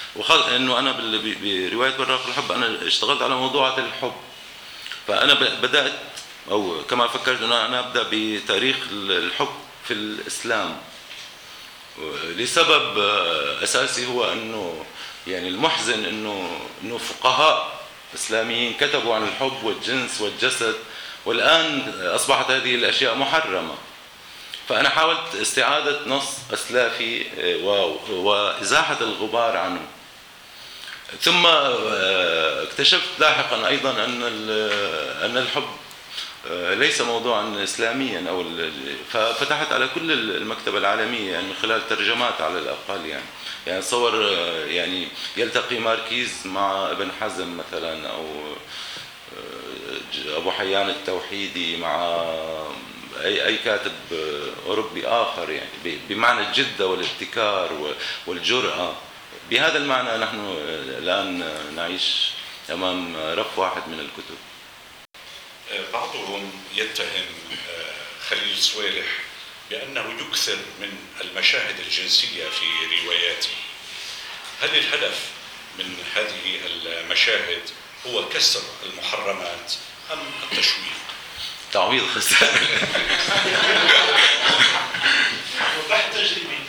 انه انا بروايه براق الحب انا اشتغلت على موضوعات الحب. فانا بدات او كما فكرت انه انا ابدا بتاريخ الحب في الاسلام لسبب اساسي، هو انه يعني المحزن انه فقهاء اسلاميين كتبوا عن الحب والجنس والجسد، والان اصبحت هذه الاشياء محرمه. فانا حاولت استعاده نص اسلافي وازاحه الغبار عنه. ثم اكتشفت لاحقا ايضا ان الحب ليس موضوعا اسلاميا، ففتحت على كل المكتبه العالميه يعني من خلال ترجمات على الاقل. يعني تصور يعني يلتقي ماركيز مع ابن حزم مثلا، او ابو حيان التوحيدي مع اي كاتب اوروبي اخر، يعني بمعنى الجده والابتكار والجرأه. بهذا المعنى نحن الان نعيش امام رف واحد من الكتب. بعضهم يتهم خليل صويلح بأنه يكثر من المشاهد الجنسية في رواياته. هل الهدف من هذه المشاهد هو كسر المحرمات أم التشويق؟ تعويض خسائر. بحث تجريبي.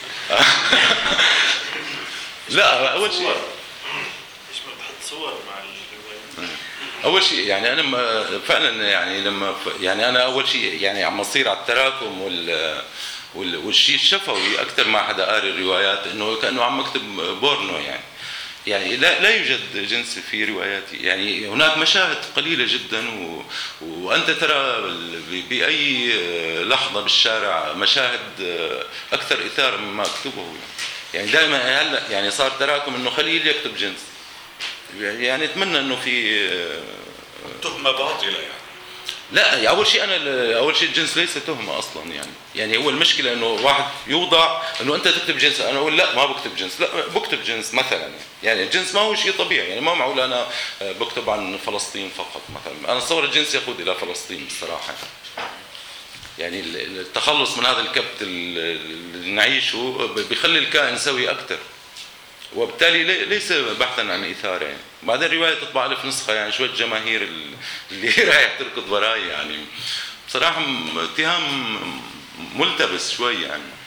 لا، أول شيء يشمل بحث صور مع الرواية. اول شيء يعني انا فعلا يعني انا اول شيء يعني عم اصير على التراكم والشيء الشفوي اكثر ما حدا قاري الروايات، انه كانه عم اكتب بورنو. يعني لا يوجد جنس في رواياتي. يعني هناك مشاهد قليله جدا، وانت ترى باي لحظه بالشارع مشاهد اكثر اثاره مما اكتبه. يعني دائما هلا يعني صار تراكم انه خليل يكتب جنس. يعني اتمنى انه في تهمه باطله يعني. لا، اول شيء الجنس ليس تهمه اصلا. يعني هو المشكله انه واحد يوضع انه انت تكتب جنس، انا اقول لا ما بكتب جنس، لا بكتب جنس مثلا. يعني الجنس ما هو شيء طبيعي. يعني ما معقول انا بكتب عن فلسطين فقط مثلا. انا اتصور الجنس يقود الى فلسطين بصراحه. يعني التخلص من هذا الكبت اللي نعيشه بيخلي الكائن سوي اكثر، وبالتالي ليس بحثا عن اثاره. يعني بعدين الروايه تطبع 1000 نسخه، يعني شويه جماهير اللي رايح تركض وراي. يعني بصراحه اتهام ملتبس شوي يعني.